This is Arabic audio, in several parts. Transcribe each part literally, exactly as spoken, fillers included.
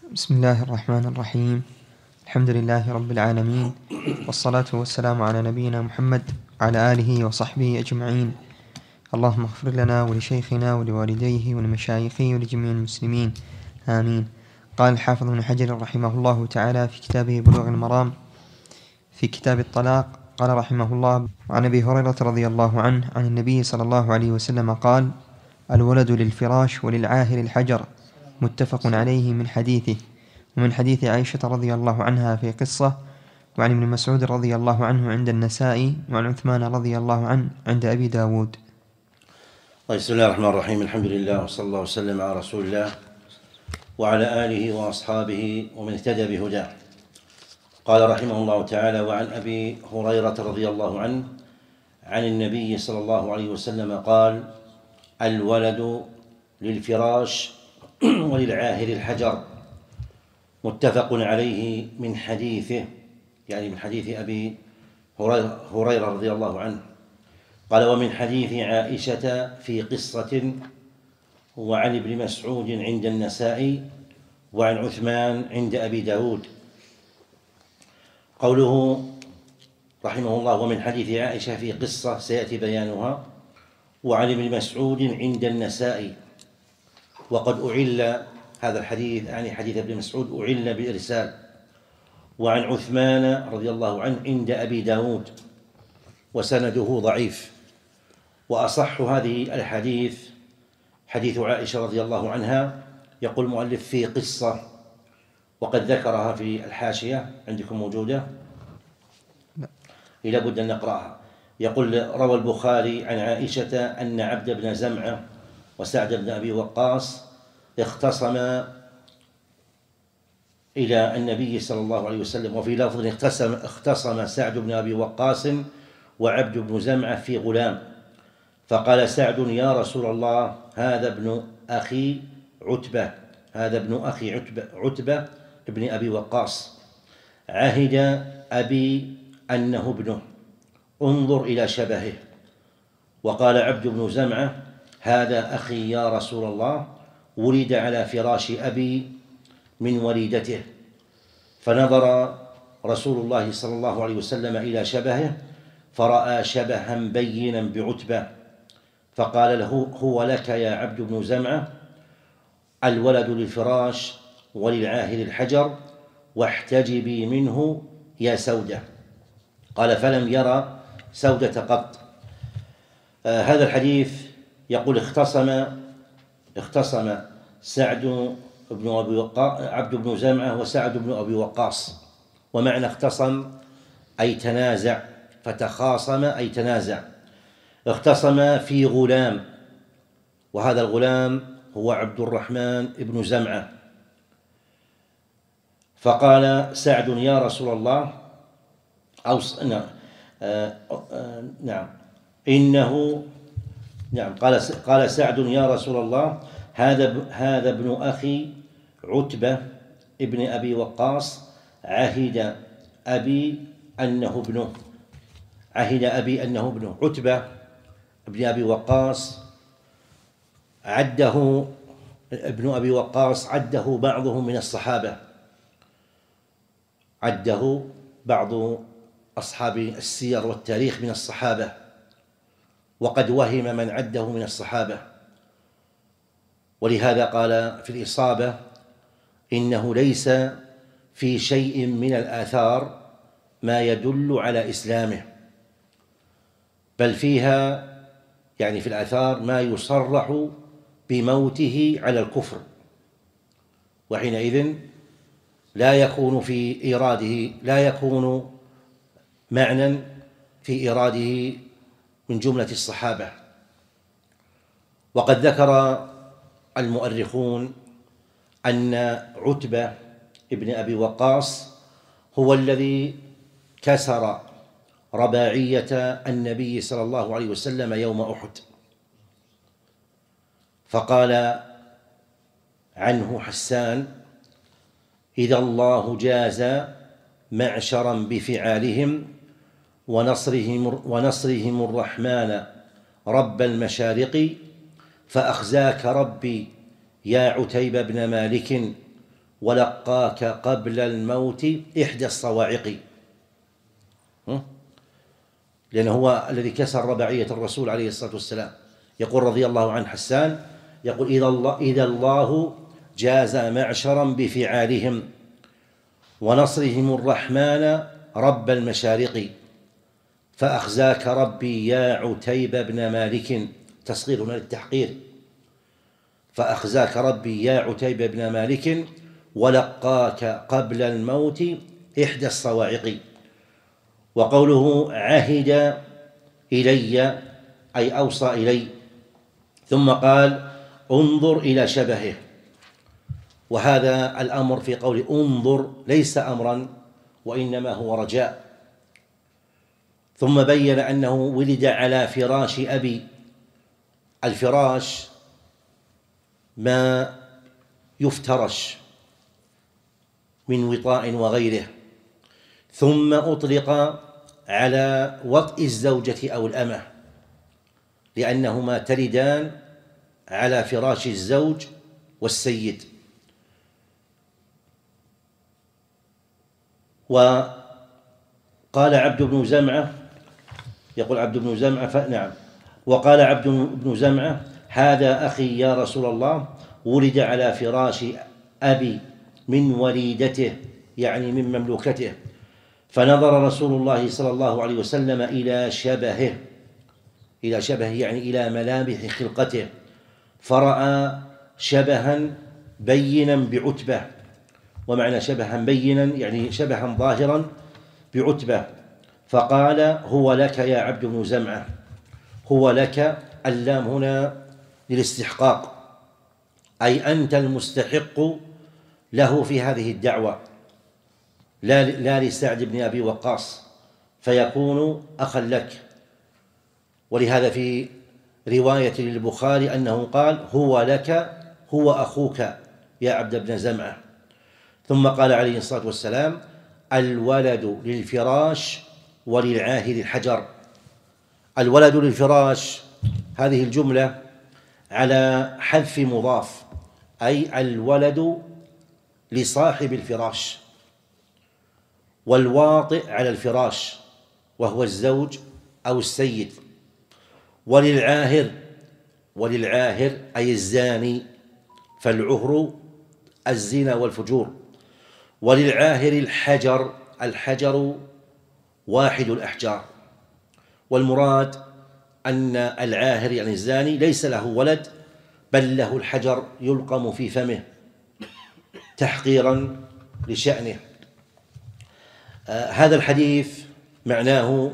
بسم الله الرحمن الرحيم. الحمد لله رب العالمين، والصلاة والسلام على نبينا محمد وعلى آله وصحبه أجمعين. اللهم اغفر لنا ولشيخنا ولوالديه ولمشايخه ولجميع المسلمين، آمين. قال الحافظ ابن حجر رحمه الله تعالى في كتابه بلوغ المرام في كتاب الطلاق، قال رحمه الله: عن أبي هريرة رضي الله عنه عن النبي صلى الله عليه وسلم قال: الولد للفراش وللعاهر الحجر، متفق عليه، من حديثه. ومن حديث عائشة رضي الله عنها في قصة، وعن ابن مسعود رضي الله عنه عند النسائي، وعن عثمان رضي الله عنه عند أبي داود. بسم الله الرحمن الرحيم. الحمد لله، وصلى الله وسلم على رسول الله وعلى آله وأصحابه ومن اهتدى بهداه. قال رحمه الله تعالى: وعن أبي هريرة رضي الله عنه عن النبي صلى الله عليه وسلم قال: الولد للفراش وللعاهر الحجر، متفق عليه، من حديثه، يعني من حديث أبي هريرة رضي الله عنه. قال: ومن حديث عائشة في قصة، وعن ابن مسعود عند النسائي، وعن عثمان عند أبي داود. قوله رحمه الله: ومن حديث عائشة في قصة، سيأتي بيانها، وعن ابن مسعود عند النسائي. وقد أعل هذا الحديث، يعني حديث ابن مسعود، أعل بالإرسال. وعن عثمان رضي الله عنه عند أبي داود، وسنده ضعيف. وأصح هذه الحديث حديث عائشة رضي الله عنها. يقول المؤلف في قصة، وقد ذكرها في الحاشية، عندكم موجودة؟ لا بد أن نقرأها. يقول: روى البخاري عن عائشة أن عبد بن زمعة وسعد بن أبي وقاص اختصما إلى النبي صلى الله عليه وسلم، وفي لفظ اختصم, اختصم سعد بن أبي وقاص وعبد بن زمعة في غلام، فقال سعد: يا رسول الله، هذا ابن أخي عتبة هذا ابن أخي عتبة, عتبة ابن أبي وقاص، عهد أبي أنه ابنه، انظر إلى شبهه. وقال عبد بن زمعة: هذا أخي يا رسول الله، ولد على فراش أبي من وليدته. فنظر رسول الله صلى الله عليه وسلم إلى شبهه، فرأى شبها بينا بعتبة، فقال له: هو لك يا عبد بن زمعة، الولد للفراش وللعاهر الحجر، واحتجبي منه يا سودة. قال: فلم يرى سودة قط. آه هذا الحديث يقول: اختصم اختصم سعد بن أبي وقاص عبد بن زمعة وسعد بن أبي وقاص. ومعنى اختصم أي تنازع، فتخاصم أي تنازع. اختصم في غلام، وهذا الغلام هو عبد الرحمن بن زمعة. فقال سعد: يا رسول الله، أو نعم آه آه نعم إنه نعم قال قال سعد: يا رسول الله، هذا هذا ابن أخي عتبة ابن أبي وقاص، عهد أبي أنه ابنه عهد أبي أنه ابنه عتبة ابن أبي وقاص عده ابن أبي وقاص عده بعضهم من الصحابة عده بعض أصحاب السير والتاريخ من الصحابة، وقد وهم من عده من الصحابة. ولهذا قال في الإصابة: إنه ليس في شيء من الآثار ما يدل على إسلامه، بل فيها، يعني في الآثار، ما يصرح بموته على الكفر، وحينئذ لا يكون في إيراده لا يكون معنى في إيراده من جملة الصحابة. وقد ذكر المؤرخون أن عتبة ابن أبي وقاص هو الذي كسر رباعية النبي صلى الله عليه وسلم يوم أحد، فقال عنه حسان: إذا الله جاز معشرا بفعالهم ونصرهم, ونصرهم الرحمن رب المشارق، فأخزاك ربي يا عتيب بن مالك، ولقاك قبل الموت إحدى الصواعق، لأنه هو الذي كسر رباعية الرسول عليه الصلاة والسلام. يقول رضي الله عنه حسان، يقول إذا الله, إذا الله جاز معشرا بفعالهم ونصرهم الرحمن رب المشارق، فأخزاك ربي يا عتيب بن مالك، تصغير من التحقير، فأخزاك ربي يا عتيب بن مالك ولقاك قبل الموت إحدى الصواعق. وقوله عهد إلي أي أوصى إلي، ثم قال انظر إلى شبهه، وهذا الأمر في قول انظر ليس أمرا وإنما هو رجاء. ثم بين أنه ولد على فراش أبي. الفراش ما يفترش من وطاء وغيره، ثم أطلق على وطئ الزوجة أو الأمة، لأنهما تلدان على فراش الزوج والسيد. وقال عبد بن زمعة، يقول عبد بن زمعة فنعم، وقال عبد بن زمعة هذا أخي يا رسول الله، ولد على فراش أبي من وليدته، يعني من مملوكته، فنظر رسول الله صلى الله عليه وسلم إلى شبهه، إلى شبهه يعني إلى ملامح خلقته، فرأى شبها بينا بعتبة. ومعنى شبها بينا يعني شبها ظاهرا بعتبة، فقال هو لك يا عبد بن زمعة. هو لك، اللام هنا للاستحقاق، أي أنت المستحق له في هذه الدعوة، لا لا لسعد بن أبي وقاص، فيكون أخا لك. ولهذا في رواية للبخاري أنه قال هو لك هو أخوك يا عبد بن زمعة. ثم قال عليه الصلاة والسلام الولد للفراش وللعاهر الحجر. الولد للفراش هذه الجملة على حذف مضاف، أي الولد لصاحب الفراش، والواطئ على الفراش وهو الزوج أو السيد. وللعاهر، وللعاهر أي الزاني، فالعهر الزنا والفجور. وللعاهر الحجر، الحجر واحد الأحجار. والمراد أن العاهر يعني الزاني ليس له ولد، بل له الحجر يلقم في فمه تحقيرا لشأنه. آه هذا الحديث معناه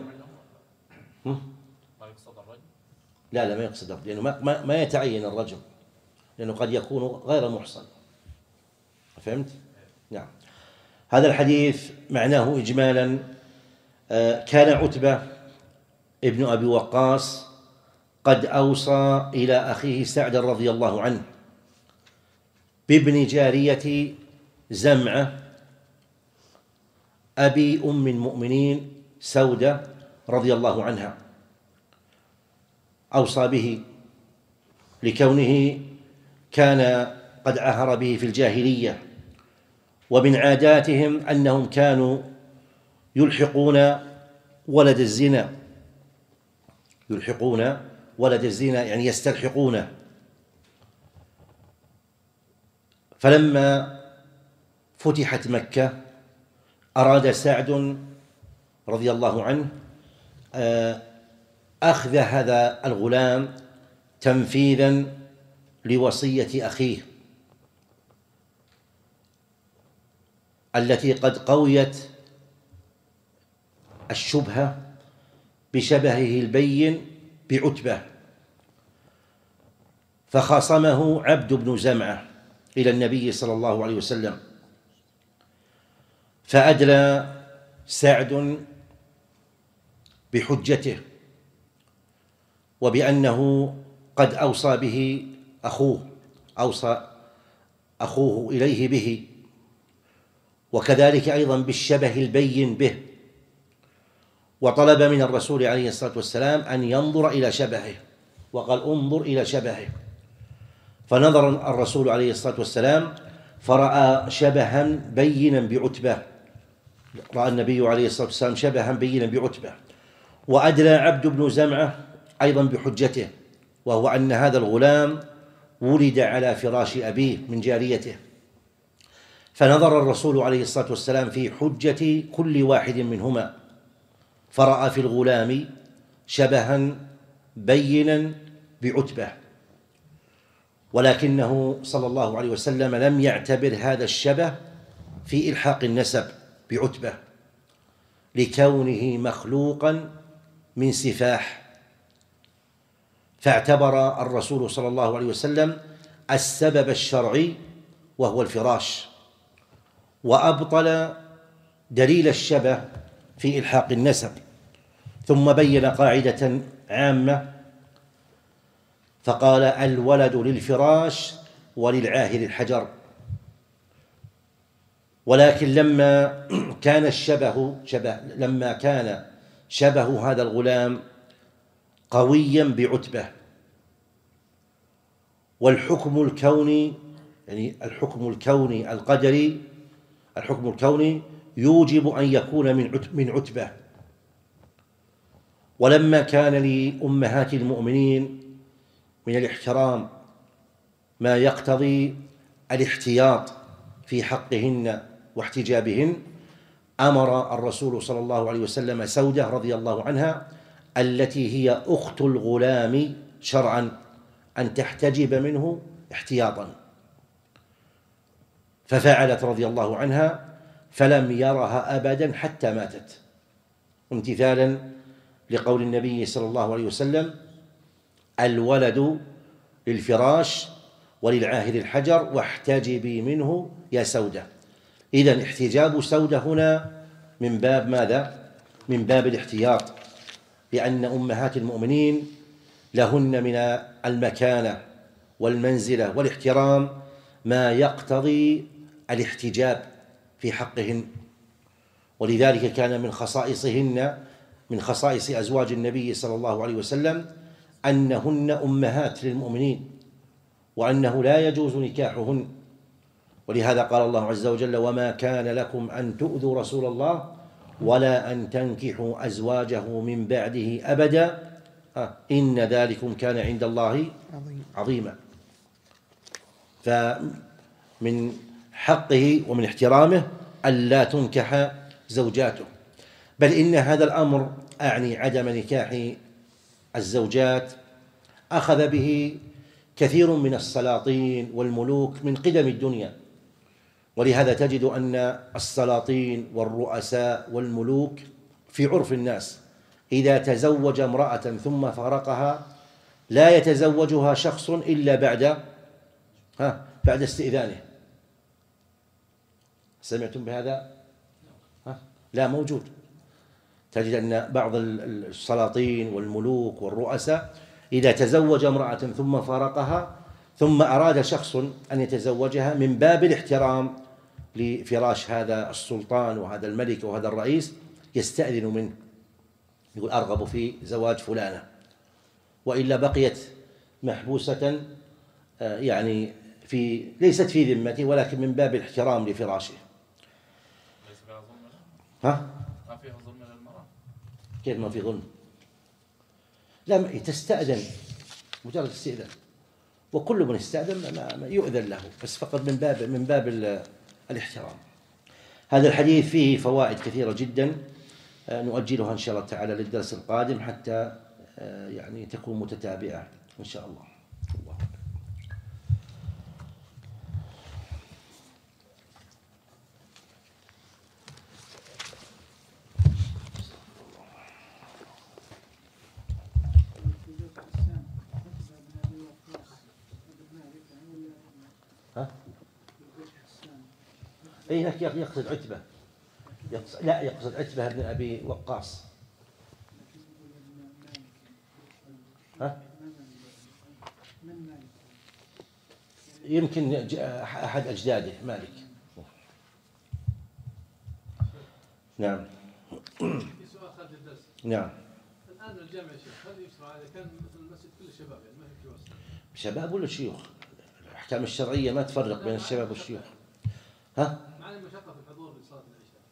لا لا ما يقصد الرجل، لأنه ما, ما يتعين الرجل، لأنه قد يكون غير محصن. فهمت؟ نعم. هذا الحديث معناه إجمالا آه كان عتبة ابن أبي وقاص قد أوصى إلى أخيه سعد رضي الله عنه بابن جارية زمعة أبي أم المؤمنين سودة رضي الله عنها، أوصى به لكونه كان قد عهر به في الجاهلية، ومن عاداتهم أنهم كانوا يلحقون ولد الزنا، يلحقون ولد الزنا يعني يستلحقونه. فلما فتحت مكة أراد سعد رضي الله عنه أخذ هذا الغلام تنفيذا لوصية أخيه التي قد قويت الشبهة بشبهه البين بعتبة. فخاصمه عبد بن زمعة إلى النبي صلى الله عليه وسلم، فأدلى سعد بحجته وبأنه قد أوصى به أخوه، أوصى أخوه إليه به، وكذلك أيضا بالشبه البين به، وطلب من الرسول عليه الصلاة والسلام أن ينظر إلى شبهه، وقال انظر إلى شبهه. فنظر الرسول عليه الصلاة والسلام فرأى شبها بينا بعتبة، رأى النبي عليه الصلاة والسلام شبها بينا بعتبة. وأدلى عبد بن زمعة أيضا بحجته، وهو أن هذا الغلام ولد على فراش أبيه من جاريته، فنظر الرسول عليه الصلاة والسلام في حجة كل واحد منهما، فرأى في الغلام شبها بينا بعتبة، ولكنه صلى الله عليه وسلم لم يعتبر هذا الشبه في إلحاق النسب بعتبة لكونه مخلوقا من سفاح، فاعتبر الرسول صلى الله عليه وسلم السبب الشرعي وهو الفراش، وأبطل دليل الشبه في إلحاق النسب، ثم بين قاعدة عامة فقال: الولد للفراش وللعاهر الحجر. ولكن لما كان الشبه شبه لما كان شبه هذا الغلام قويا بعتبة، والحكم الكوني يعني الحكم الكوني القدري الحكم الكوني يوجب أن يكون من من عتبة، ولما كان لأمهات المؤمنين من الاحترام ما يقتضي الاحتياط في حقهن واحتجابهن، أمر الرسول صلى الله عليه وسلم سودة رضي الله عنها التي هي أخت الغلام شرعا أن تحتجب منه احتياطا، ففعلت رضي الله عنها، فلم يرها أبدا حتى ماتت، امتثالا لقول النبي صلى الله عليه وسلم: الولد للفراش وللعاهر الحجر واحتجبي منه يا سودة. إذن احتجاب سودة هنا من باب ماذا؟ من باب الاحتياط، لأن أمهات المؤمنين لهن من المكانة والمنزلة والاحترام ما يقتضي الاحتجاب في حقهن، ولذلك كان من خصائصهن من خصائص أزواج النبي صلى الله عليه وسلم أنهن أمهات للمؤمنين، وأنه لا يجوز نكاحهن، ولهذا قال الله عز وجل: وما كان لكم أن تؤذوا رسول الله ولا أن تنكحوا أزواجه من بعده أبدا إن ذلكم كان عند الله عظيما. فمن حقه ومن احترامه ألا تنكح زوجاته، بل إن هذا الأمر أعني عدم نكاح الزوجات أخذ به كثير من السلاطين والملوك من قدم الدنيا، ولهذا تجد أن السلاطين والرؤساء والملوك في عرف الناس إذا تزوج امرأة ثم فارقها لا يتزوجها شخص إلا بعد ها بعد استئذانه. سمعتم بهذا؟ ها؟ لا موجود. تجد أن بعض السلاطين والملوك والرؤساء إذا تزوج امرأة ثم فارقها ثم أراد شخص أن يتزوجها من باب الاحترام لفراش هذا السلطان وهذا الملك وهذا الرئيس يستأذن منه، يقول: أرغب في زواج فلانة، وإلا بقيت محبوسة يعني في ليست في ذمته، ولكن من باب الاحترام لفراشه. ليس فيها ظلم؟ ها؟ ما فيها ظلم للمرأة؟ كيف ما في ظلم؟ لا، تستأذن مجرد استئذان، وكل من استأذن ما يؤذن له، بس فقط من باب من باب الاحترام. هذا الحديث فيه فوائد كثيرة جدا نؤجلها إن شاء الله تعالى للدرس القادم حتى يعني تكون متتابعة إن شاء الله. الله ها؟ أي هناك يقصد عتبة، يقصد لا يقصد عتبة بن أبي وقاص. ها؟ يمكن أحد أجداده مالك. نعم. في سؤال خارج الدرس. نعم. الآن الجامع يا شيخ هل يشرع إذا كان مثل المسجد كله شباب يعني ما في جواز؟ شباب ولا شيوخ؟ الأحكام الشرعية ما تفرق بين الشباب والشيوخ. ها؟ مع المشقة في الحضور لصلاة العشاء.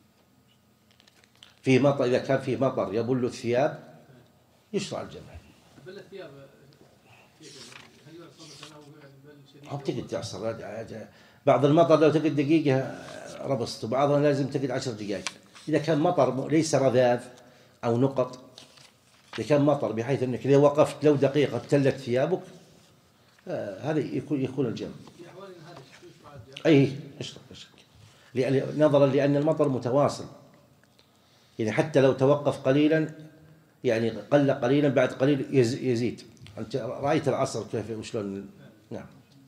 في مطر، إذا كان في مطر يبل الثياب يشرع الجمع. بل الثياب هل يعصر مثلا أو بل شديد؟ أو تقعد تعصر، بعض المطر لو تقعد دقيقة ربصت، وبعضها لازم تقعد عشر دقائق. إذا كان مطر ليس رذاذ أو نقط، إذا كان مطر بحيث أنك إذا وقفت لو دقيقة ابتلت ثيابك، آه هذا يكون يكون الجمع. في أحوال هذا يشرع الجمع. أي اشرب اشرب لأن- نظرا لأن المطر متواصل، يعني حتى لو توقف قليلا يعني قل قليلا بعد قليل يز- يزيد. أنت رأيت العصر كيف وشلون؟ نعم.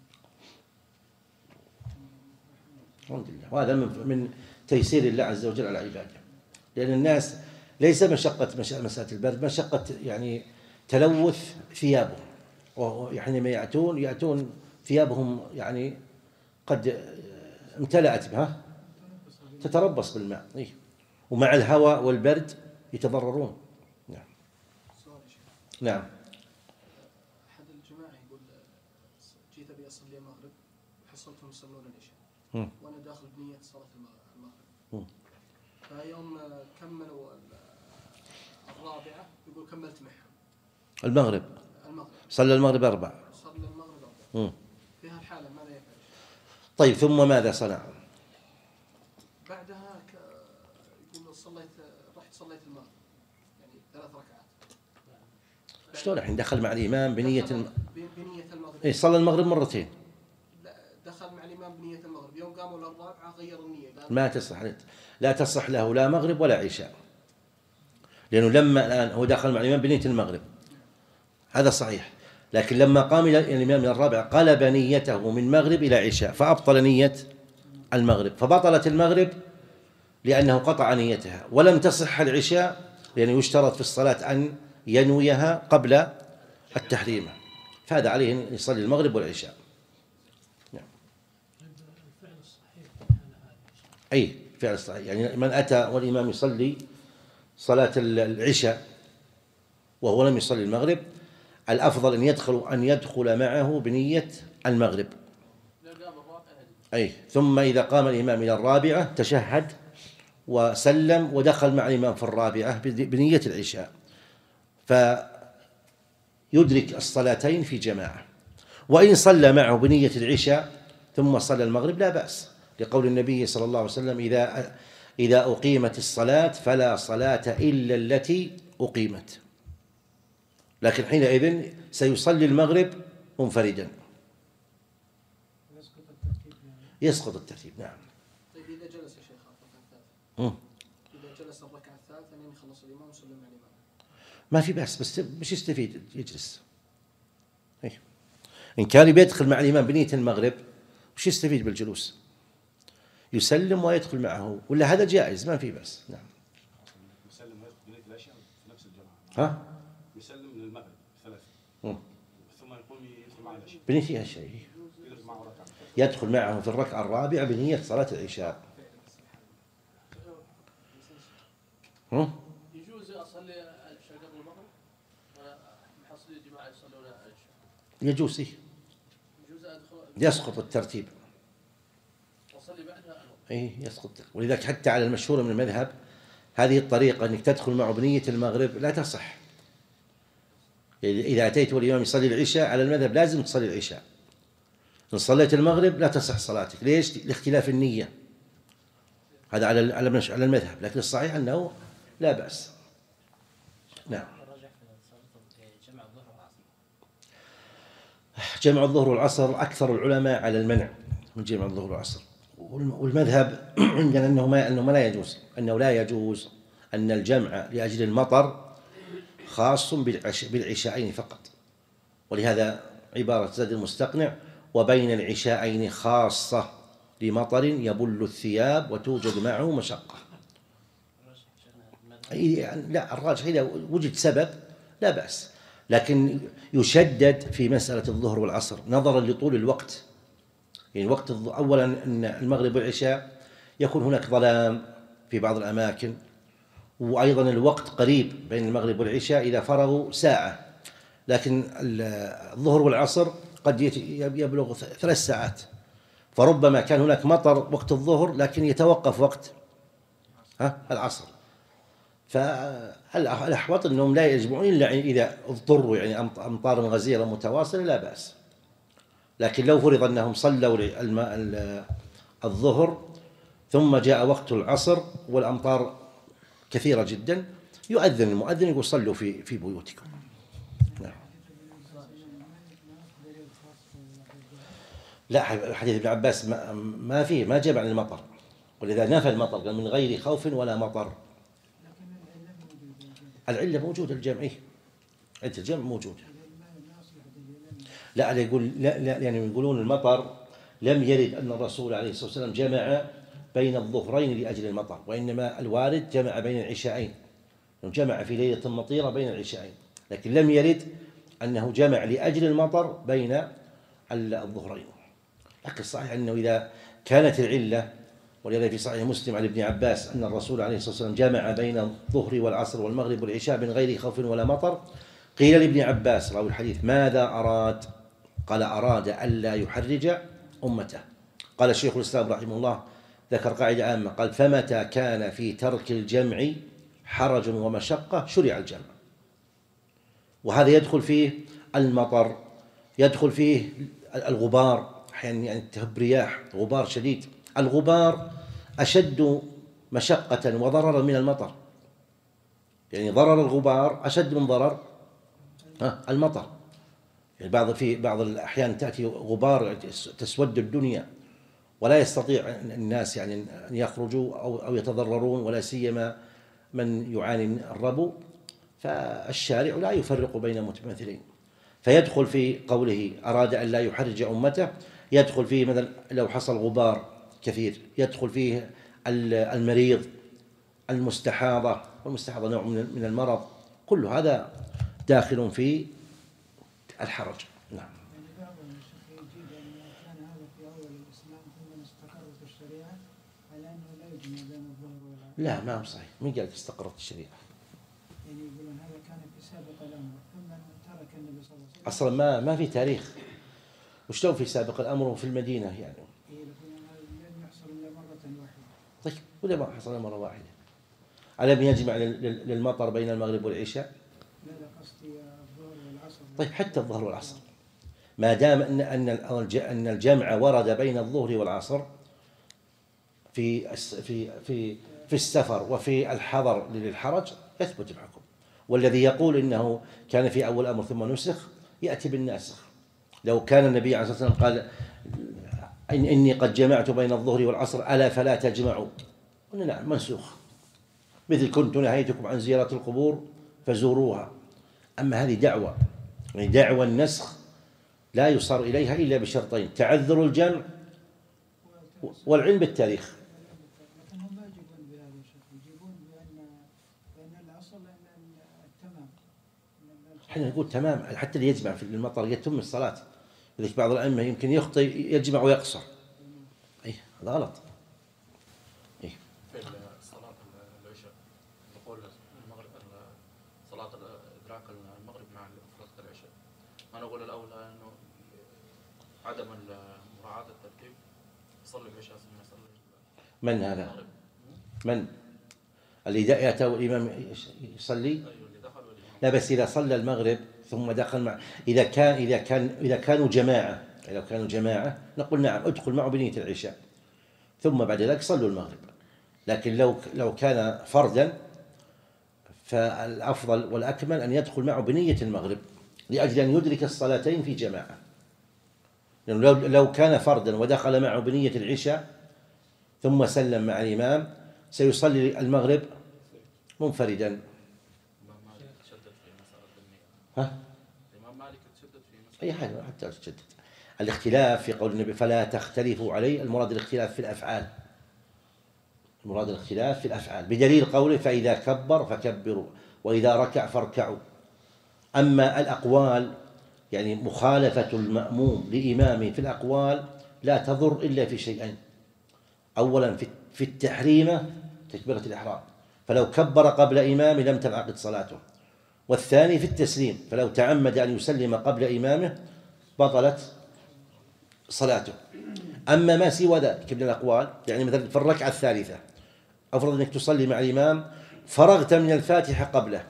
الحمد لله. وهذا من من تيسير الله عز وجل على عباده، لأن الناس ليس مشقة مش- مسألة البرد، مشقة يعني تلوث ثيابهم، ويعني ما يأتون يأتون ثيابهم يعني قد امتلأت بها تتربص بالماء، إيه؟ ومع الهواء والبرد يتضررون. نعم. نعم. أحد الجماعة يقول جيت أبي أصلي المغرب وحصلتهم يصلون العشاء مم. وأنا داخل بنية صلاة المغرب. مم. فيوم كملوا الرابعة يقول كملت معهم المغرب المغرب، صلى المغرب أربع. صلى المغرب أربعة. مم. في هالحالة ماذا يفعل؟ طيب ثم ماذا صنع؟ بعدها ك... يقول صليت رحت صليت المغرب يعني ثلاث ركعات. شلون الحين دخل مع الإمام بنية الم... ب- بنية المغرب. إيه صلى المغرب مرتين؟ لا، دخل مع الإمام بنية المغرب، يوم قاموا الأربعة غير النية قال ما تصح، لا تصح له لا مغرب ولا عشاء، لأنه لما الآن هو دخل مع الإمام بنية المغرب هذا صحيح، لكن لما قام الإمام من الرابع قلب نيته من مغرب إلى عشاء فأبطل نية المغرب، فبطلت المغرب لأنه قطع نيتها، ولم تصح العشاء لأنه يشترط في الصلاة أن ينويها قبل التحريم، فهذا عليه أن يصلي المغرب والعشاء. نعم. أي فعل صحيح، يعني من أتى والإمام يصلي صلاة العشاء وهو لم يصلي المغرب، الأفضل أن يدخل أن يدخل معه بنية المغرب. أي ثم إذا قام الإمام إلى الرابعة تشهد وسلم ودخل مع الإمام في الرابعة بنية العشاء، فيدرك الصلاتين في جماعة. وإن صلى معه بنية العشاء ثم صلى المغرب لا بأس، لقول النبي صلى الله عليه وسلم إذا إذا أقيمت الصلاة فلا صلاة إلا التي أقيمت، لكن حينئذ سيصلي المغرب منفردا. يسقط الترتيب. نعم. طيب إذا جلس يا شيخ الركعة الثالثة، مم. إذا جلس الركعة الثالثة لين يخلص الإمام وسلم مع الإمام ما في بأس، بس مش يستفيد يجلس. إيه. إن كان بيدخل مع الإمام بنية المغرب وش يستفيد بالجلوس؟ يسلم ويدخل معه، ولا هذا جائز ما في بأس. نعم. يسلم ويدخل بنية العشاء في نفس الجماعة. ها؟ يسلم من المغرب ثلاثة مم. ثم يقوم يدخل مع العشاء. بنية الشيء يدخل معه ركعة. يدخل معه في الركعة الرابعة بنية صلاة العشاء. هم؟ يجوز أصلي العشاء قبل المغرب ولا محصل الجماعة يصلون العشاء؟ يجوز إيه؟ يجوز أدخل يسقط الترتيب. وأصلي بعدها أنا. إيه يسقط، ولذلك حتى على المشهور من المذهب هذه الطريقة أنك تدخل معه بنية المغرب لا تصح. إذا أتيت والإمام يصلي العشاء على المذهب لازم تصلي العشاء، إن صليت المغرب لا تصح صلاتك. ليش؟ لاختلاف النية. هذا على على على المذهب، لكن الصحيح أنه لا بأس. نعم. جمع الظهر والعصر أكثر العلماء على المنع من جمع الظهر والعصر، والمذهب عندنا أنه ما أنه ما لا يجوز، أنه لا يجوز أن الجمع لأجل المطر خاص بالعشاءين فقط، ولهذا عبارة زاد المستقنع وبين العشاءين خاصة لمطر يبل الثياب وتوجد معه مشقة. لا الراجح إذا وجد سبب لا بأس، لكن يشدد في مسألة الظهر والعصر نظرا لطول الوقت. يعني وقت أولا أن المغرب والعشاء يكون هناك ظلام في بعض الأماكن، وأيضا الوقت قريب بين المغرب والعشاء إذا فرغوا ساعة، لكن الظهر والعصر قد يبلغ ثلاث ساعات، فربما كان هناك مطر وقت الظهر لكن يتوقف وقت ها العصر. فالأحوط أنهم لا يجمعون إلا إذا اضطروا، يعني أمطار غزيرة متواصلة لا بأس. لكن لو فرض أنهم صلوا الظهر ثم جاء وقت العصر والأمطار كثيرة جدا، يؤذن المؤذن يقول صلوا في في بيوتكم. نعم. لا، حديث ابن عباس ما, ما فيه ما جاء عن المطر، ولذا نفى المطر قال من غير خوف ولا مطر. العلة موجودة، الجمع عدة الجمع موجود. لا يقول لا, لا يعني يقولون المطر لم يرد أن الرسول عليه الصلاة والسلام جمع بين الظهرين لأجل المطر، وإنما الوارد جمع بين العشاءين، جمع في ليلة مطيرة بين العشاءين، لكن لم يرد أنه جمع لأجل المطر بين الظهرين. لكن الصحيح أنه إذا كانت العلة، ولذلك في صحيح مسلم عن ابن عباس أن الرسول عليه الصلاة والسلام جمع بين الظهر والعصر والمغرب والعشاء من غير خوف ولا مطر، قيل لابن عباس راوي الحديث ماذا أراد؟ قال أراد ألا يحرج أمته. قال الشيخ الإسلام رحمه الله ذكر قاعدة عامة، قال فمتى كان في ترك الجمع حرج ومشقة شرع الجمع. وهذا يدخل فيه المطر، يدخل فيه الغبار، أحيانا يعني تهب رياح غبار شديد. الغبار أشد مشقة وضررا من المطر، يعني ضرر الغبار أشد من ضرر المطر. يعني بعض في بعض الأحيان تأتي غبار تسود الدنيا ولا يستطيع الناس يعني أن يخرجوا أو أو يتضررون، ولا سيما من يعاني من الربو. فالشارع لا يفرق بين متماثلين، فيدخل في قوله أراد أن لا يحرج أمته، يدخل فيه مثلا لو حصل غبار كثير، يدخل فيه المريض، المستحاضة، والمستحاضة نوع من المرض، كل هذا داخل في الحرج. نعم. يعني بعض الشيخ يجيب أن كان هذا في أول الإسلام ثم استقرت الشريعة على أنه لا يجمع بين الظهر والعصر. لا ما هو صحيح، من قال استقرت الشريعة؟ يعني يقولون هذا كان في سابق الأمر ثم ترك النبي صلى الله عليه وسلم. أصلا ما ما في تاريخ، وشلون في سابق الأمر في المدينة يعني؟ لم يحصل إلا مرة واحدة. طيب ولا ما حصل مرة واحدة؟ ألم يجمع للمطر بين المغرب والعشاء؟ لا لا قصدي الظهر والعصر. طيب حتى الظهر والعصر، ما دام أن أن أن الجمع ورد بين الظهر والعصر في في في في السفر وفي الحضر للحرج يثبت الحكم. والذي يقول إنه كان في أول أمر ثم نسخ يأتي بالناسخ. لو كان النبي عليه الصلاة والسلام قال إن إني قد جمعت بين الظهر والعصر ألا فلا تجمعوا، قلنا نعم منسوخ، مثل كنت نهيتكم عن زيارة القبور فزوروها. أما هذه دعوة، يعني دعوة النسخ لا يصار إليها إلا بشرطين: تعذر الجمع والعلم بالتاريخ. لكن هم ما يجيبون بهذا الشيء، يجيبون بأن بأن الأصل أن التمام. احنا نقول تمام، حتى اللي يجمع في المطر يتم الصلاة. لذلك بعض الأئمة يمكن يخطئ يجمع ويقصر، أي هذا غلط. أي في صلاة العشاء نقول المغرب صلاة إدراك المغرب مع صلاة العشاء، ما نقول الأولى إنه عدم مراعاة الترتيب يصلي العشاء ثم يصلي. من هذا؟ من اللي يأتى الإمام يصلي؟ أيوة اللي دخل والإمام. لا بس إذا صلى المغرب ثم دخل مع إذا كان إذا كان إذا كانوا جماعة، إذا كانوا جماعة نقول نعم ادخل معه بنية العشاء ثم بعد ذلك صلوا المغرب. لكن لو لو كان فردا فالأفضل والأكمل أن يدخل معه بنية المغرب لأجل أن يدرك الصلاتين في جماعة. لأنه لو لو كان فردا ودخل معه بنية العشاء ثم سلم مع الإمام سيصلي المغرب منفردا. الإمام مالك تشدد في مسألة النية. ها؟ الإمام مالك تشدد في مسألة. أي حاجة حتى تشدد. الاختلاف في قول النبي فلا تختلفوا عليه، المراد الاختلاف في الأفعال، المراد الاختلاف في الأفعال بدليل قوله فإذا كبر فكبروا وإذا ركع فاركعوا. أما الأقوال يعني مخالفة المأموم لإمامه في الأقوال لا تضر إلا في شيئين: أولا في التحريمة تكبيرة الإحرام، فلو كبر قبل إمامه لم تنعقد صلاته، والثاني في التسليم، فلو تعمد أن يسلم قبل إمامه بطلت صلاته. أما ما سوى ذلك من الأقوال، يعني مثلا في الركعة الثالثة أفرض أنك تصلي مع الإمام فرغت من الفاتحة قبله،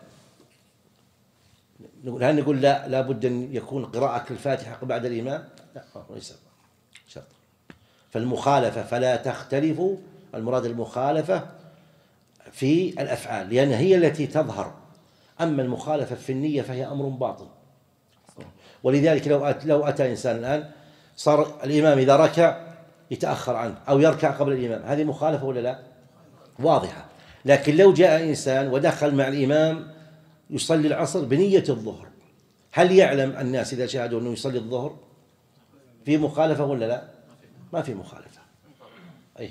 هل نقول لا لابد أن يكون قراءة الفاتحة بعد الإمام؟ لا، ليس شرط. فالمخالفة فلا تختلفوا، المراد المخالفة في الأفعال لأن هي التي تظهر، أما المخالفة في النية فهي أمر باطن. ولذلك لو أتى, لو أتى إنسان الآن صار الإمام إذا ركع يتأخر عنه أو يركع قبل الإمام، هذه مخالفة ولا لا؟ واضحة. لكن لو جاء إنسان ودخل مع الإمام يصلي العصر بنية الظهر، هل يعلم الناس إذا شاهدوا أنه يصلي الظهر؟ في مخالفة ولا لا؟ ما في مخالفة. أي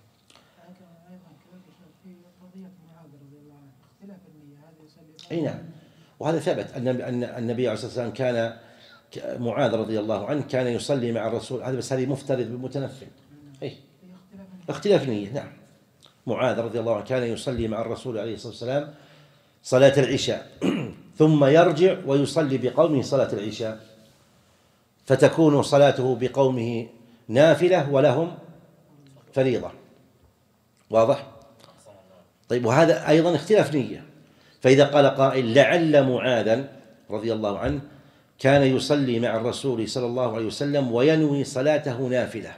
أي نعم. وهذا ثبت أن النبي عليه الصلاة والسلام كان معاذ رضي الله عنه كان يصلي مع الرسول، هذا بس هذه مفترض بالمتنفل. أي اختلاف نية. نعم. معاذ رضي الله عنه كان يصلي مع الرسول عليه الصلاة والسلام صلاة العشاء ثم يرجع ويصلي بقومه صلاة العشاء، فتكون صلاته بقومه نافلة ولهم فريضة. واضح؟ طيب، وهذا أيضا اختلاف نية. فإذا قال قائل لعل معاذا رضي الله عنه كان يصلي مع الرسول صلى الله عليه وسلم وينوي صلاته نافلة،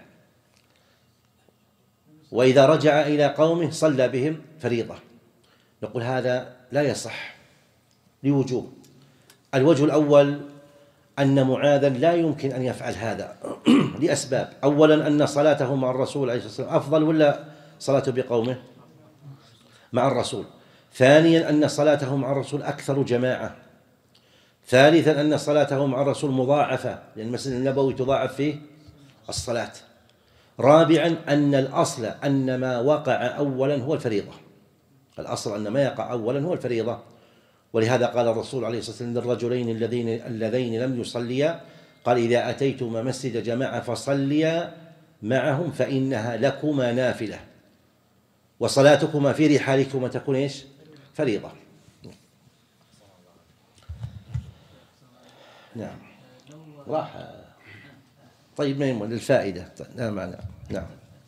وإذا رجع إلى قومه صلى بهم فريضة، نقول هذا لا يصح لوجوه. الوجه الأول أن معاذا لا يمكن أن يفعل هذا لأسباب. أولا أن صلاته مع الرسول عليه الصلاة والسلام أفضل ولا صلاته بقومه مع الرسول. ثانيا أن صلاته مع الرسول أكثر جماعة. ثالثا أن صلاته مع الرسول مضاعفة، لأن المسجد النبوي تضاعف فيه الصلاة. رابعا أن الأصل أن ما وقع أولا هو الفريضة، الأصل أن ما يقع أولا هو الفريضة. ولهذا قال الرسول عليه الصلاة والسلام للرجلين الذين اللذين لم يصليا قال إذا أتيتما مسجد جماعة فصليا معهم فإنها لكما نافلة وصلاتكما في رحالكما تكون إيش؟ فريضة. نعم. راح. طيب، ما يهمنا للفائدة. لا معنى. نعم.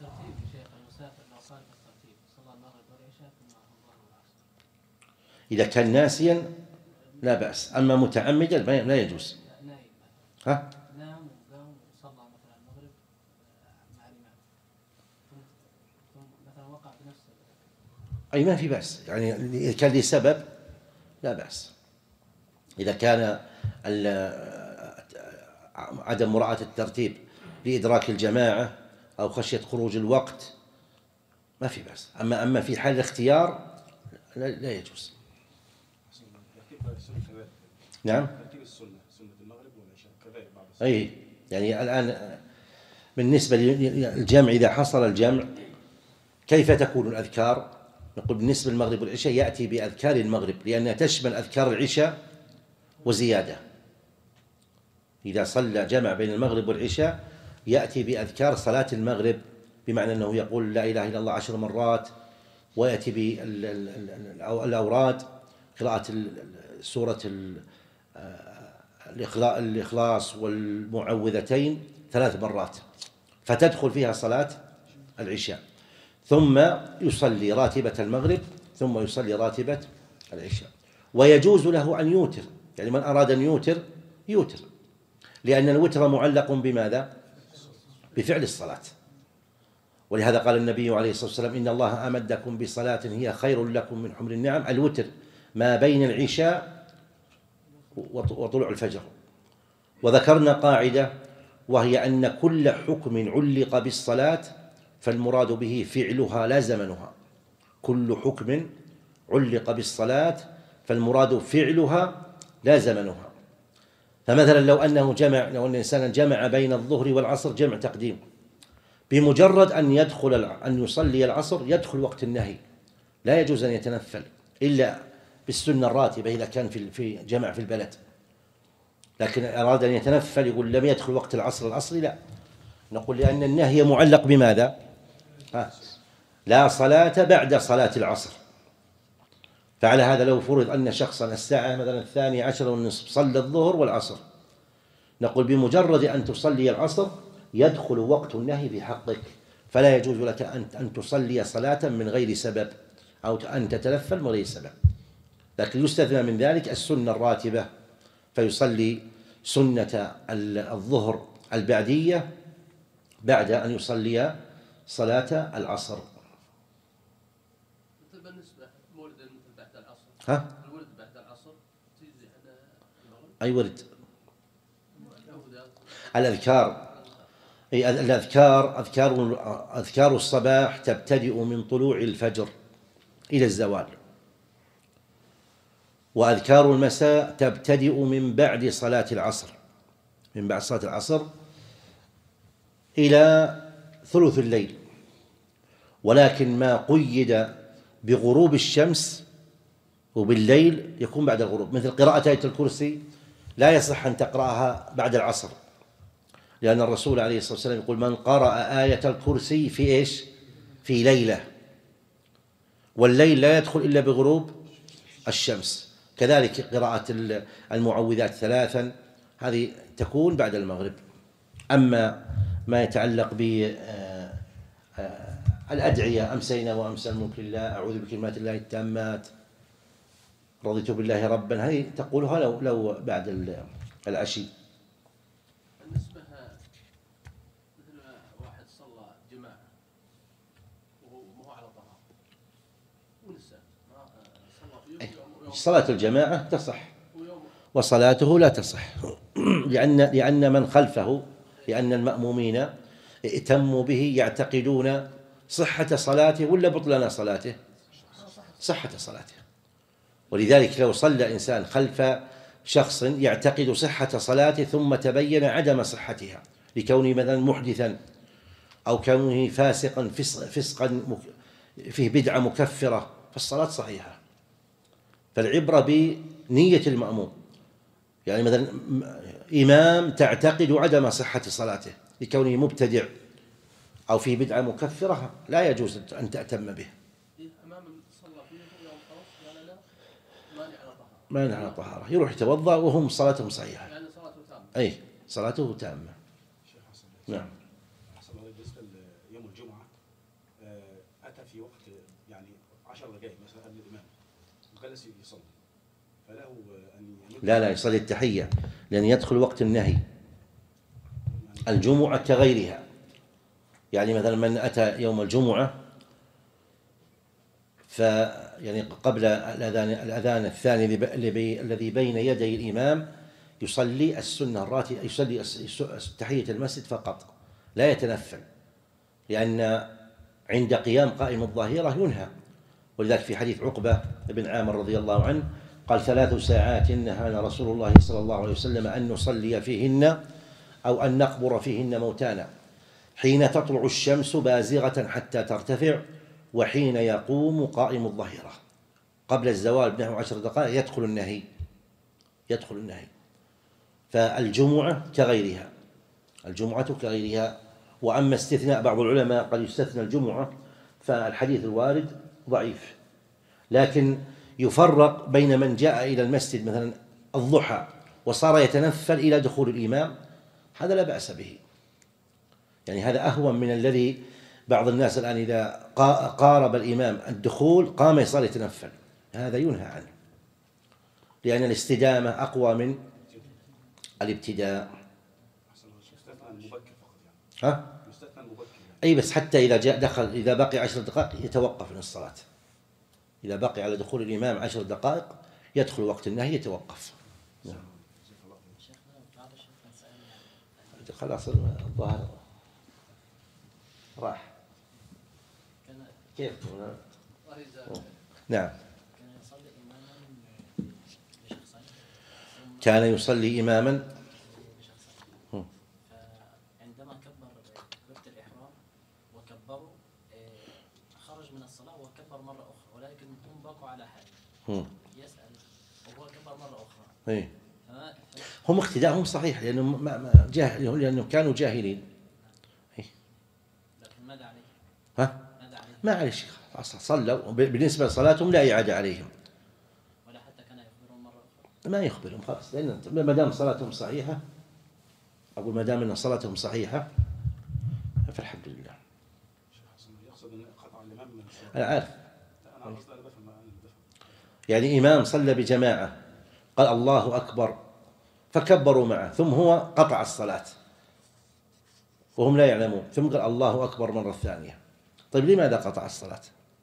إذا كان ناسيا لا بأس، أما متعمدا لا يجوز. ها؟ نام وقام وصلى مثلا المغرب مع الإمام ثم مثلا وقع بنفسه، أي ما في بأس، يعني إذا كان لي سبب لا بأس. إذا كان عدم مراعاة الترتيب لإدراك الجماعة أو خشية خروج الوقت ما في بأس. أما أما في حال الاختيار لا, لا يجوز. نعم. السنة سنة المغرب والعشاء كذلك بعد الصلاة. أي يعني الآن بالنسبة للجمع إذا حصل الجمع كيف تكون الأذكار؟ نقول بالنسبة للمغرب والعشاء يأتي بأذكار المغرب لأنها تشمل أذكار العشاء وزيادة. إذا صلى جمع بين المغرب والعشاء يأتي بأذكار صلاة المغرب، بمعنى أنه يقول لا إله إلا الله عشر مرات، ويأتي بالأوراد قراءة سورة الإخلاص والمعوذتين ثلاث مرات، فتدخل فيها صلاة العشاء، ثم يصلي راتبة المغرب ثم يصلي راتبة العشاء. ويجوز له أن يوتر، يعني من أراد أن يوتر يوتر، لأن الوتر معلق بماذا؟ بفعل الصلاة. ولهذا قال النبي عليه الصلاة والسلام إن الله أمدكم بصلاة هي خير لكم من حمر النعم، الوتر ما بين العشاء وطلوع الفجر. وذكرنا قاعدة وهي أن كل حكم علق بالصلاة فالمراد به فعلها لا زمنها. كل حكم علق بالصلاة فالمراد فعلها لا زمنها. فمثلا لو أنه جمع لو أن إنسانا جمع بين الظهر والعصر جمع تقديم، بمجرد أن يدخل أن يصلي العصر يدخل وقت النهي، لا يجوز أن يتنفل إلا بالسنة الراتبة إذا كان في في جمع في البلد. لكن أراد أن يتنفل يقول لم يدخل وقت العصر الأصلي لا، نقول لأن النهي معلق بماذا؟ ها. لا صلاة بعد صلاة العصر. فعلى هذا لو فرض أن شخصا الساعة مثلا الثانية عشر والنصف صلى الظهر والعصر، نقول بمجرد أن تصلي العصر يدخل وقت النهي في حقك، فلا يجوز لك أن تصلي صلاة من غير سبب أو أن تتنفل من غير سبب. لكن يستثنى من ذلك السنة الراتبة، فيصلي سنة الظهر البعدية بعد أن يصلي صلاة العصر. بالنسبة مولد مثل بعد العصر، ها؟ الولد بعد العصر تجزي عن المغرب؟ أي ورد؟ الأذكار، أي الأذكار، أذكار أذكار الصباح تبتدئ من طلوع الفجر إلى الزوال، وأذكار المساء تبتدئ من بعد صلاة العصر، من بعد صلاة العصر إلى ثلث الليل، ولكن ما قيد بغروب الشمس وبالليل يكون بعد الغروب، مثل قراءة آية الكرسي لا يصح أن تقرأها بعد العصر، لأن الرسول عليه الصلاة والسلام يقول من قرأ آية الكرسي في إيش؟ في ليلة، والليل لا يدخل إلا بغروب الشمس. كذلك قراءة المعوذات ثلاثا هذه تكون بعد المغرب. أما ما يتعلق بالأدعية أمسينا وأمسى الملك لله، أعوذ بكلمات الله التامات، رضيت بالله ربا، هذه تقولها لو, لو بعد العشي. بالنسبة مثل واحد صلى جماعة وهو على طهارة ونسى صلى في يوم، صلاة الجماعة تصح وصلاته لا تصح، لأن لأن من خلفه، لأن المأمومين ائتموا به يعتقدون صحة صلاته ولا بطلان صلاته؟ صحة صلاته. ولذلك لو صلى إنسان خلف شخص يعتقد صحة صلاته ثم تبين عدم صحتها لكونه مثلا محدثا أو كونه فاسقا فسقا فيه بدعة مكفرة، فالصلاة صحيحة. فالعبرة بنية المأموم، يعني مثلا إمام تعتقد عدم صحة صلاته لكونه مبتدع أو فيه بدعة مكفرة، لا يجوز أن تأتم به. أمام صلى فيه يوم خلاص قال لا مانع على طهارة، مانع على طهارة، يروح يتوضأ وهم صلاتهم صحيحة، يعني صلاته تامة. أي صلاته تامة. شيخ حسن، نعم. حسن الله بالنسبه ليوم الجمعه آه، اتى في وقت يعني عشر دقائق مثلا قبل الامام وجلس يصلي، فله ان يمد. لا لا يصلي التحية، لأن يدخل وقت النهي. الجمعة كغيرها، يعني مثلا من أتى يوم الجمعة ف يعني قبل الأذان الأذان الثاني الذي بين يدي الإمام يصلي السنة الراتبة، يصلي تحية المسجد فقط لا يتنفل، لأن عند قيام قائم الظهيرة ينهى. ولذلك في حديث عقبة بن عامر رضي الله عنه قال ثلاث ساعات نهانا رسول الله صلى الله عليه وسلم أن نصلي فيهن أو أن نقبر فيهن موتانا، حين تطلع الشمس بازغة حتى ترتفع، وحين يقوم قائم الظهيرة. قبل الزوال بنحو عشر دقائق يدخل النهي، يدخل النهي. فالجمعة كغيرها، الجمعة كغيرها. وأما استثناء بعض العلماء قد يستثنى الجمعة، فالحديث الوارد ضعيف، لكن يفرق بين من جاء إلى المسجد مثلا الضحى وصار يتنفل إلى دخول الإمام، هذا لا بأس به، يعني هذا أهون من الذي بعض الناس الآن إذا قارب الإمام الدخول قام يصلي يتنفل، هذا ينهى عنه، لأن الاستدامة أقوى من الابتداء. يستثنى المبكر فقط يعني. ها؟ يستثنى المبكر يعني. أي بس حتى إذا جاء دخل إذا بقي عشر دقائق يتوقف من الصلاة، إذا بقي على دخول الإمام عشر دقائق يدخل وقت النهي يتوقف. نعم. خلاص الظهر راح. كيف؟ نعم. كان يصلي إماما عندما كبر وقت الإحرام وكبروا خرج من الصلاة وكبر مرة أخرى، ولكن هم بقوا على حاله يسأل وهو كبر مرة أخرى. إيه. هم اقتداءهم صحيح لأنهم ما ما جاهل، لأنهم كانوا جاهلين. إيه. لكن ماذا عليه؟ ها؟ ماذا عليه؟ ما عليه شيء، صلوا بالنسبة لصلاتهم لا إعادة عليهم. ولا حتى كان يخبرهم مرة أخرى؟ ما يخبرهم خلاص، لأن ما دام صلاتهم صحيحة، أقول ما دام أن صلاتهم صحيحة فالحمد لله. شيخ حسن يقصد ان قطع الامام من الصلاه. أنا عارف. لا انا قصدي انا بفهم انا بفهم. يعني إمام صلى بجماعة قال الله أكبر فكبروا معه ثم هو قطع الصلاة وهم لا يعلمون ثم قال الله أكبر مرة ثانية. طيب لماذا قطع الصلاة؟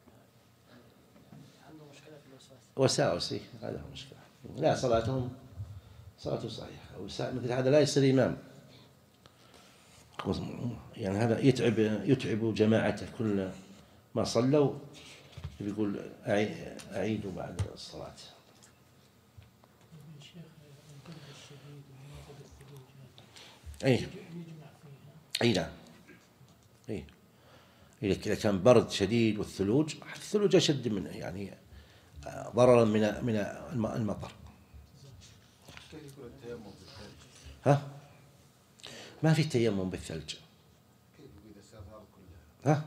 عنده مشكلة في الوسواس. وساوس، هذا هو المشكلة. لا صلاتهم صلاته صحيحة، مثل هذا لا يصير إمام. يعني هذا يتعب يتعب جماعته، كل ما صلوا يقول أعيدوا بعد الصلاة. أي أي نعم. أي إذا كان برد شديد والثلوج، الثلوج أشد من يعني ضررا من من المطر. ها؟ ما في تيمم بالثلج. ها؟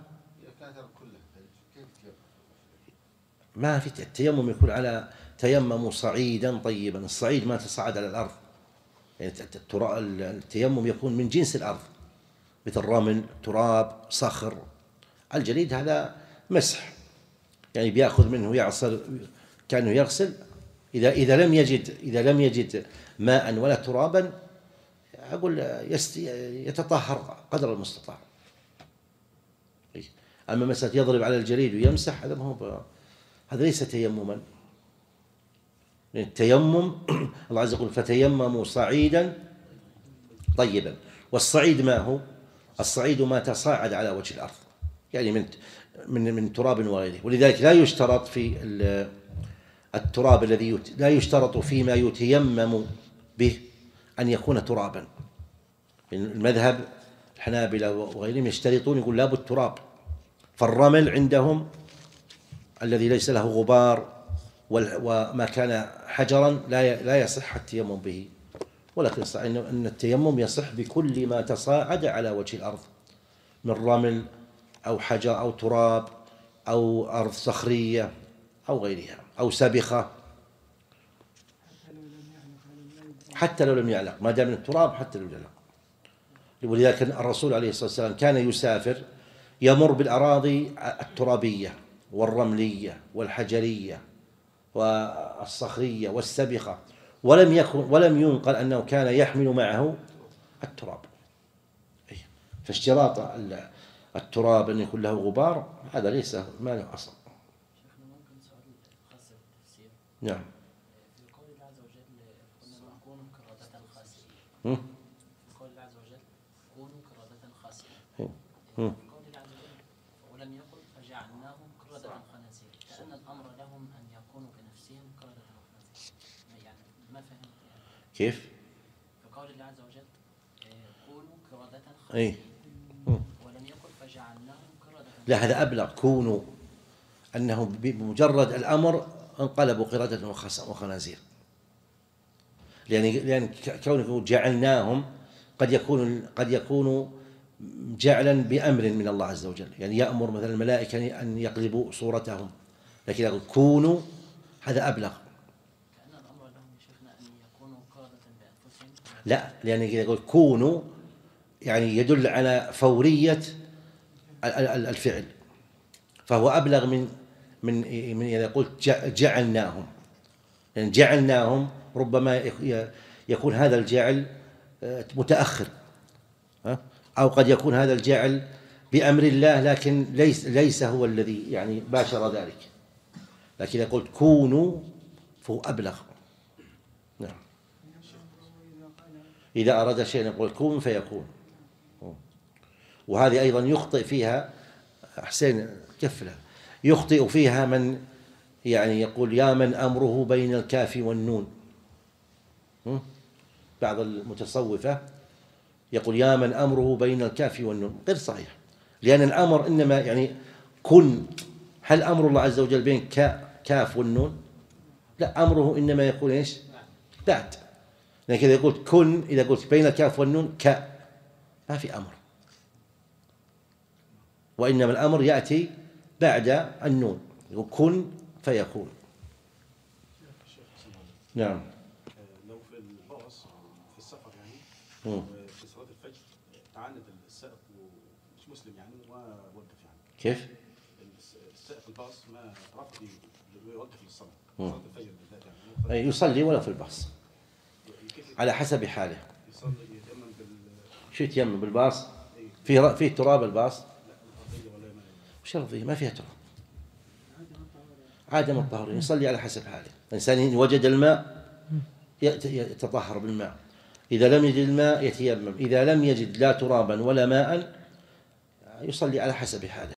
ما في التيمم يكون على تيمم صعيدا طيبا، الصعيد ما تصعد على الأرض، يعني التيمم يكون من جنس الأرض مثل رمل، تراب، صخر. الجليد هذا مسح، يعني بيأخذ منه يعصر كأنه يغسل. إذا إذا لم يجد إذا لم يجد ماء ولا ترابا أقول يتطهر قدر المستطاع. أما مسألة يضرب على الجليد ويمسح، هذا ما هو، هذا ليس تيمما. التيمم الله عز وجل يقول فتيمموا صعيدا طيبا، والصعيد ما هو؟ الصعيد ما تصاعد على وجه الأرض، يعني من من من تراب وغيره. ولذلك لا يشترط في التراب الذي لا يشترط فيما يتيمم به أن يكون ترابا. المذهب الحنابلة وغيرهم يشترطون، يقول لابد تراب. فالرمل عندهم الذي ليس له غبار وما كان حجرا لا لا يصح التيمم به، ولكن أن التيمم يصح بكل ما تصاعد على وجه الأرض من رمل أو حجر أو تراب أو أرض صخرية أو غيرها أو سبخة، حتى لو لم يعلق، ما دام من التراب حتى لو يعلق. ولذلك الرسول عليه الصلاة والسلام كان يسافر يمر بالأراضي الترابية والرملية والحجرية والصخرية والسبخة، ولم يكن ولم ينقل أنه كان يحمل معه التراب. فاشتراط التراب أن يكون له غبار هذا ليس ما له أصل. شيخنا ممكن سؤال خاص بالتفسير؟ نعم. في قول الله عز وجل كنا نكون كردة خاسئين. هم؟ في قول الله عز وجل كونوا كردة خاسئين. هم. في قول الله عز وجل ولم يقل فجعلناهم كردة خنازير، كأن الأمر لهم أن يكونوا بنفسهم كردة خنازير. يعني ما فهمت يعني. كيف؟ في قول الله عز وجل كونوا كردة أي. خاسئين ولم يقل فجعلناهم كردة. لا هذا أبلغ، كونوا أنه بمجرد الأمر انقلبوا قردة وخنازير، لأن لأن كونه جعلناهم قد يكون قد يكون جعلا بأمر من الله عز وجل، يعني يأمر مثلا الملائكة أن يقلبوا صورتهم، لكن يقول كونوا هذا أبلغ. كأن الأمر لهم يا شيخنا أن يكونوا قردة بأنفسهم. لا، لأن يقول كونوا يعني يدل على فورية الفعل، فهو أبلغ من من من إذا قلت جعلناهم، يعني جعلناهم ربما يكون هذا الجعل متأخر، أو قد يكون هذا الجعل بأمر الله لكن ليس ليس هو الذي يعني باشر ذلك، لكن إذا قلت كونوا فهو أبلغ. نعم. إذا أراد شيئا يقول كون فيكون. وهذه أيضا يخطئ فيها حسين كفلة، يخطئ فيها من يعني يقول يا من أمره بين الكاف والنون. بعض المتصوفة يقول يا من أمره بين الكاف والنون، غير صحيح، لأن الأمر إنما يعني كن. هل أمر الله عز وجل بين كاف والنون؟ لا، أمره إنما يقول إيش؟ بعد. لكن إذا قلت كن، إذا قلت بين الكاف والنون ك، ما في أمر، وإنما الأمر يأتي بعد النون، يقول كن فيكون. نعم. لو في الباص في السفر يعني مم. في صلاة الفجر تعاند السائق ومش مسلم كيف؟ السائق الباص ما رفض يوقف للصلاة، مم. صلاة الفجر بالذات يعني أي يصلي ولا في الباص كيف على حسب حاله. يصلي يتيمم بال شو يتيمم بالباص؟ فيه فيه تراب الباص؟ الأرضية ولا ما وش الأرضية؟ ما فيها تراب. عدم الطهورين، يصلي على حسب حاله. الإنسان إن وجد الماء يت- يتطهر بالماء، إذا لم يجد الماء يتيمم، إذا لم يجد لا ترابا ولا ماء يصلي على حسب حاله.